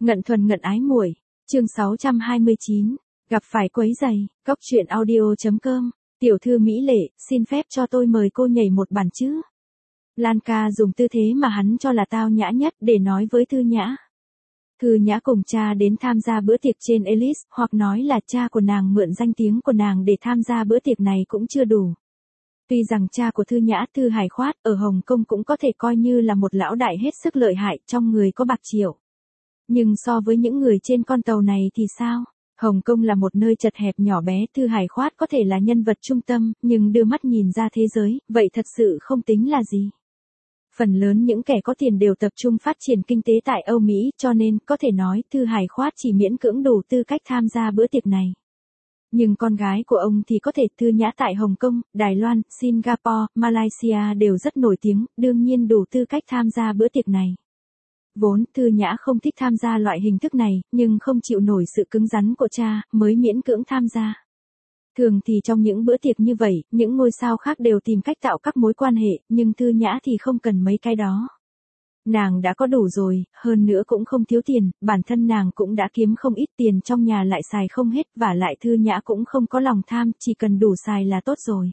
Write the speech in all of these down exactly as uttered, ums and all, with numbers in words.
Ngận thuần ngận ái muội, chương sáu trăm hai mươi chín, gặp phải quấy giày, cóc truyện audio.com, tiểu thư Mỹ Lệ, xin phép cho tôi mời cô nhảy một bản chứ. Lan ca dùng tư thế mà hắn cho là tao nhã nhất để nói với Thư Nhã. Thư Nhã cùng cha đến tham gia bữa tiệc trên Ellis, hoặc nói là cha của nàng mượn danh tiếng của nàng để tham gia bữa tiệc này cũng chưa đủ. Tuy rằng cha của Thư Nhã, Thư Hải Khoát, ở Hồng Kông cũng có thể coi như là một lão đại hết sức lợi hại, trong người có bạc triệu. Nhưng so với những người trên con tàu này thì sao? Hồng Kông là một nơi chật hẹp nhỏ bé, Thư Hải Khoát có thể là nhân vật trung tâm, nhưng đưa mắt nhìn ra thế giới, vậy thật sự không tính là gì. Phần lớn những kẻ có tiền đều tập trung phát triển kinh tế tại Âu Mỹ, cho nên có thể nói Thư Hải Khoát chỉ miễn cưỡng đủ tư cách tham gia bữa tiệc này. Nhưng con gái của ông thì có thể. Thư Nhã tại Hồng Kông, Đài Loan, Singapore, Malaysia đều rất nổi tiếng, đương nhiên đủ tư cách tham gia bữa tiệc này. Vốn Thư Nhã không thích tham gia loại hình thức này, nhưng không chịu nổi sự cứng rắn của cha, mới miễn cưỡng tham gia. Thường thì trong những bữa tiệc như vậy, những ngôi sao khác đều tìm cách tạo các mối quan hệ, nhưng Thư Nhã thì không cần mấy cái đó. Nàng đã có đủ rồi, hơn nữa cũng không thiếu tiền, bản thân nàng cũng đã kiếm không ít tiền trong nhà lại xài không hết, và lại Thư Nhã cũng không có lòng tham, chỉ cần đủ xài là tốt rồi.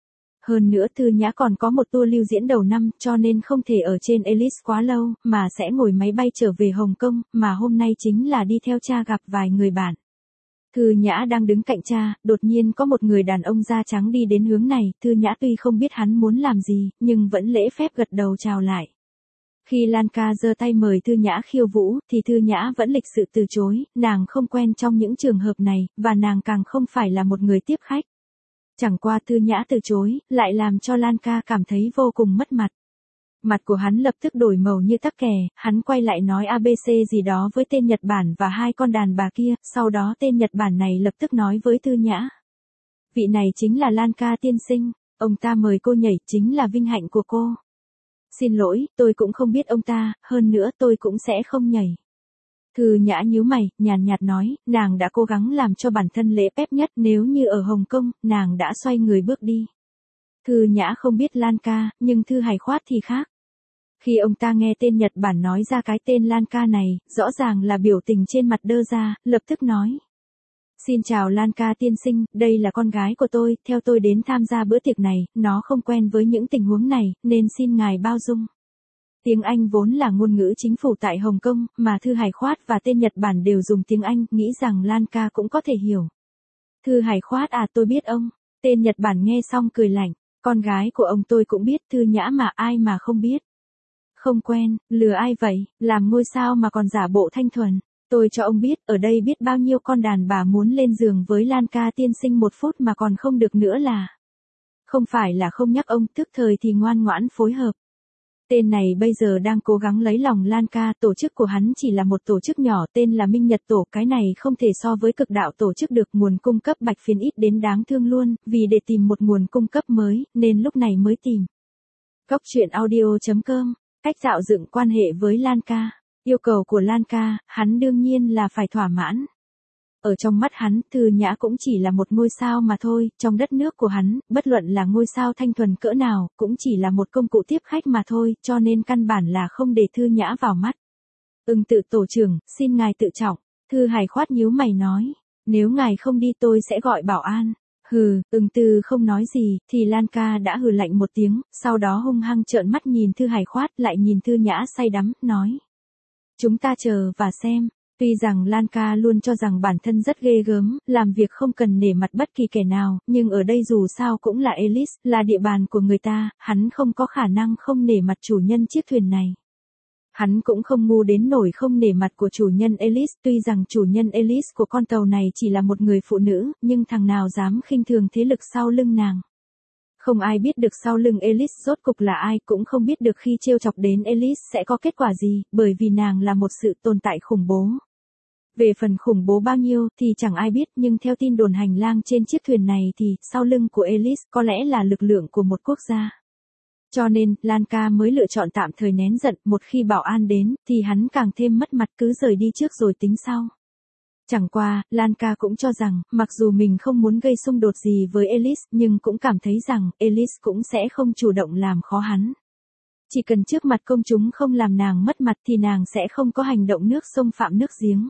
Hơn nữa Thư Nhã còn có một tour lưu diễn đầu năm, cho nên không thể ở trên Ellis quá lâu, mà sẽ ngồi máy bay trở về Hồng Kông, mà hôm nay chính là đi theo cha gặp vài người bạn. Thư Nhã đang đứng cạnh cha, đột nhiên có một người đàn ông da trắng đi đến hướng này, Thư Nhã tuy không biết hắn muốn làm gì, nhưng vẫn lễ phép gật đầu chào lại. Khi Lan ca giơ tay mời Thư Nhã khiêu vũ, thì Thư Nhã vẫn lịch sự từ chối, nàng không quen trong những trường hợp này, và nàng càng không phải là một người tiếp khách. Chẳng qua Thư Nhã từ chối, lại làm cho Lan ca cảm thấy vô cùng mất mặt. Mặt của hắn lập tức đổi màu như tắc kè, hắn quay lại nói a bê xê gì đó với tên Nhật Bản và hai con đàn bà kia, sau đó tên Nhật Bản này lập tức nói với Thư Nhã. Vị này chính là Lan ca tiên sinh, ông ta mời cô nhảy chính là vinh hạnh của cô. Xin lỗi, tôi cũng không biết ông ta, hơn nữa tôi cũng sẽ không nhảy. Thư Nhã nhíu mày, nhàn nhạt nói, nàng đã cố gắng làm cho bản thân lễ phép nhất, nếu như ở Hồng Kông, nàng đã xoay người bước đi. Thư Nhã không biết Lan ca, nhưng Thư Hải Khoát thì khác. Khi ông ta nghe tên Nhật Bản nói ra cái tên Lan ca này, rõ ràng là biểu tình trên mặt đơ ra, lập tức nói. Xin chào Lan ca tiên sinh, đây là con gái của tôi, theo tôi đến tham gia bữa tiệc này, nó không quen với những tình huống này, nên xin ngài bao dung. Tiếng Anh vốn là ngôn ngữ chính phủ tại Hồng Kông, mà Thư Hải Khoát và tên Nhật Bản đều dùng tiếng Anh, nghĩ rằng Lan ca cũng có thể hiểu. Thư Hải Khoát à, tôi biết ông. Tên Nhật Bản nghe xong cười lạnh, con gái của ông tôi cũng biết. Thư Nhã mà ai mà không biết. Không quen, lừa ai vậy, làm ngôi sao mà còn giả bộ thanh thuần. Tôi cho ông biết, ở đây biết bao nhiêu con đàn bà muốn lên giường với Lan ca tiên sinh một phút mà còn không được nữa là. Không phải là không nhắc ông, tức thời thì ngoan ngoãn phối hợp. Tên này bây giờ đang cố gắng lấy lòng Lan ca, tổ chức của hắn chỉ là một tổ chức nhỏ tên là Minh Nhật Tổ, cái này không thể so với cực đạo tổ chức được, nguồn cung cấp bạch phiến ít đến đáng thương luôn, vì để tìm một nguồn cung cấp mới, nên lúc này mới tìm. Cóc truyện audio.com, cách tạo dựng quan hệ với Lan ca. Yêu cầu của Lan ca, hắn đương nhiên là phải thỏa mãn. Ở trong mắt hắn, Thư Nhã cũng chỉ là một ngôi sao mà thôi, trong đất nước của hắn, bất luận là ngôi sao thanh thuần cỡ nào, cũng chỉ là một công cụ tiếp khách mà thôi, cho nên căn bản là không để Thư Nhã vào mắt. Ưng tự tổ trưởng, xin ngài tự trọng. Thư Hải Khoát nhíu mày nói, nếu ngài không đi tôi sẽ gọi bảo an. Hừ, ưng tư không nói gì, thì Lan ca đã hừ lạnh một tiếng, sau đó hung hăng trợn mắt nhìn Thư Hải Khoát, lại nhìn Thư Nhã say đắm, nói. Chúng ta chờ và xem. Tuy rằng Lan ca luôn cho rằng bản thân rất ghê gớm, làm việc không cần nể mặt bất kỳ kẻ nào, nhưng ở đây dù sao cũng là Ellis, là địa bàn của người ta, hắn không có khả năng không nể mặt chủ nhân chiếc thuyền này. Hắn cũng không ngu đến nổi không nể mặt của chủ nhân Ellis, tuy rằng chủ nhân Ellis của con tàu này chỉ là một người phụ nữ, nhưng thằng nào dám khinh thường thế lực sau lưng nàng. Không ai biết được sau lưng Ellis rốt cục là ai, cũng không biết được khi trêu chọc đến Ellis sẽ có kết quả gì, bởi vì nàng là một sự tồn tại khủng bố. Về phần khủng bố bao nhiêu thì chẳng ai biết, nhưng theo tin đồn hành lang trên chiếc thuyền này thì sau lưng của Ellis có lẽ là lực lượng của một quốc gia. Cho nên, Lan ca mới lựa chọn tạm thời nén giận, một khi bảo an đến thì hắn càng thêm mất mặt, cứ rời đi trước rồi tính sau. Chẳng qua, Lan ca cũng cho rằng, mặc dù mình không muốn gây xung đột gì với Ellis, nhưng cũng cảm thấy rằng, Ellis cũng sẽ không chủ động làm khó hắn. Chỉ cần trước mặt công chúng không làm nàng mất mặt thì nàng sẽ không có hành động nước sông phạm nước giếng.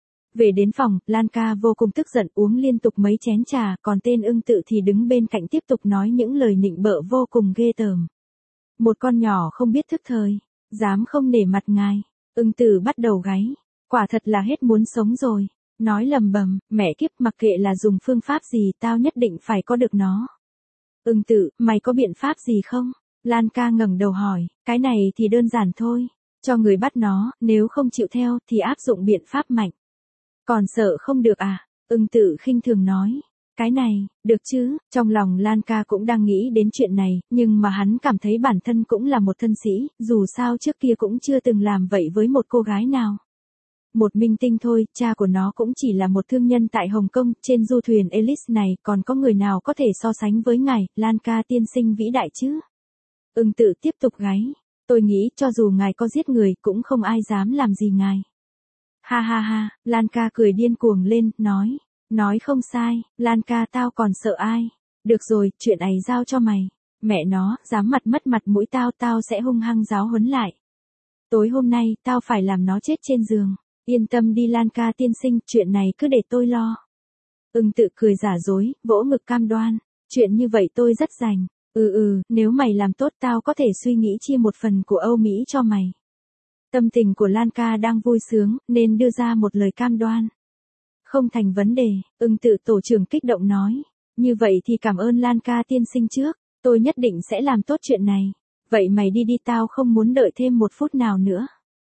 Về đến phòng, Lan ca vô cùng tức giận uống liên tục mấy chén trà, còn tên Ưng Tự thì đứng bên cạnh tiếp tục nói những lời nịnh bợ vô cùng ghê tởm. Một con nhỏ không biết thức thời, dám không nể mặt ngài. Ưng Tự bắt đầu gáy, quả thật là hết muốn sống rồi. Nói lầm bầm, mẹ kiếp, mặc kệ là dùng phương pháp gì tao nhất định phải có được nó. Ưng Tự, mày có biện pháp gì không? Lan ca ngẩng đầu hỏi, cái này thì đơn giản thôi. Cho người bắt nó, nếu không chịu theo thì áp dụng biện pháp mạnh. Còn sợ không được à? Ưng Tự khinh thường nói. Cái này, được chứ? Trong lòng Lan ca cũng đang nghĩ đến chuyện này, nhưng mà hắn cảm thấy bản thân cũng là một thân sĩ, dù sao trước kia cũng chưa từng làm vậy với một cô gái nào. Một minh tinh thôi, cha của nó cũng chỉ là một thương nhân tại Hồng Kông, trên du thuyền Elise này còn có người nào có thể so sánh với ngài, Lan ca tiên sinh vĩ đại chứ? Ưng Tự tiếp tục gáy, tôi nghĩ cho dù ngài có giết người cũng không ai dám làm gì ngài. Ha ha ha, Lan ca cười điên cuồng lên, nói, nói không sai, Lan ca tao còn sợ ai. Được rồi, chuyện ấy giao cho mày. Mẹ nó, dám mặt mất mặt mũi tao, tao sẽ hung hăng giáo huấn lại. Tối hôm nay, tao phải làm nó chết trên giường. Yên tâm đi Lan ca tiên sinh, chuyện này cứ để tôi lo. Ưng Tự cười giả dối, vỗ ngực cam đoan. Chuyện như vậy tôi rất rành. Ừ ừ, nếu mày làm tốt tao có thể suy nghĩ chia một phần của Âu Mỹ cho mày. Tâm tình của Lan ca đang vui sướng, nên đưa ra một lời cam đoan. Không thành vấn đề, Ưng Tự tổ trưởng kích động nói. Như vậy thì cảm ơn Lan ca tiên sinh trước, tôi nhất định sẽ làm tốt chuyện này. Vậy mày đi đi, tao không muốn đợi thêm một phút nào nữa.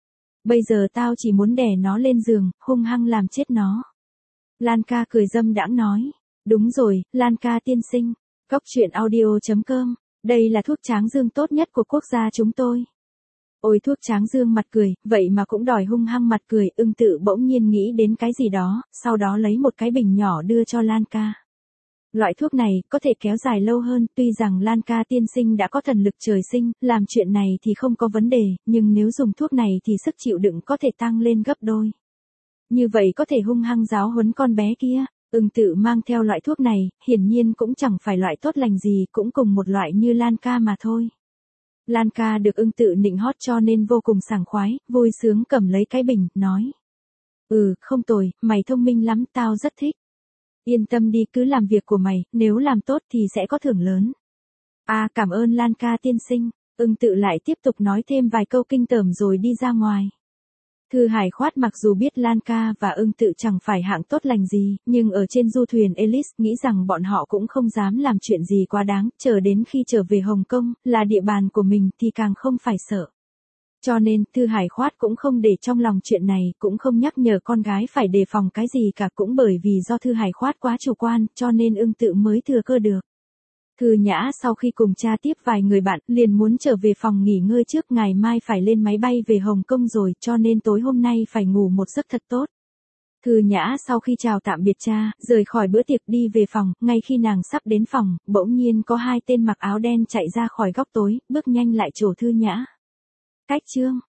Bây giờ tao chỉ muốn đè nó lên giường, hung hăng làm chết nó. Lan ca cười dâm đãng nói. Đúng rồi, Lan ca tiên sinh. Cóc truyện audio chấm com. Đây là thuốc tráng dương tốt nhất của quốc gia chúng tôi. Ôi thuốc tráng dương mặt cười, vậy mà cũng đòi hung hăng mặt cười. Ưng Tự bỗng nhiên nghĩ đến cái gì đó, sau đó lấy một cái bình nhỏ đưa cho Lan ca. Loại thuốc này có thể kéo dài lâu hơn, tuy rằng Lan ca tiên sinh đã có thần lực trời sinh, làm chuyện này thì không có vấn đề, nhưng nếu dùng thuốc này thì sức chịu đựng có thể tăng lên gấp đôi. Như vậy có thể hung hăng giáo huấn con bé kia. Ưng Tự mang theo loại thuốc này, hiển nhiên cũng chẳng phải loại tốt lành gì, cũng cùng một loại như Lan ca mà thôi. Lan ca được Ưng Tự nịnh hót cho nên vô cùng sảng khoái, vui sướng cầm lấy cái bình, nói. Ừ, không tồi, mày thông minh lắm, tao rất thích. Yên tâm đi, cứ làm việc của mày, nếu làm tốt thì sẽ có thưởng lớn. À, cảm ơn Lan ca tiên sinh. Ưng Tự lại tiếp tục nói thêm vài câu kinh tởm rồi đi ra ngoài. Thư Hải Khoát mặc dù biết Lan ca và Ưng Tự chẳng phải hạng tốt lành gì, nhưng ở trên du thuyền Elise nghĩ rằng bọn họ cũng không dám làm chuyện gì quá đáng, chờ đến khi trở về Hồng Kông, là địa bàn của mình thì càng không phải sợ. Cho nên, Thư Hải Khoát cũng không để trong lòng chuyện này, cũng không nhắc nhở con gái phải đề phòng cái gì cả, cũng bởi vì do Thư Hải Khoát quá chủ quan, cho nên Ưng Tự mới thừa cơ được. Thư Nhã sau khi cùng cha tiếp vài người bạn, liền muốn trở về phòng nghỉ ngơi trước, ngày mai phải lên máy bay về Hồng Kông rồi, cho nên tối hôm nay phải ngủ một giấc thật tốt. Thư Nhã sau khi chào tạm biệt cha, rời khỏi bữa tiệc đi về phòng, ngay khi nàng sắp đến phòng, bỗng nhiên có hai tên mặc áo đen chạy ra khỏi góc tối, bước nhanh lại trổ Thư Nhã. Cách chương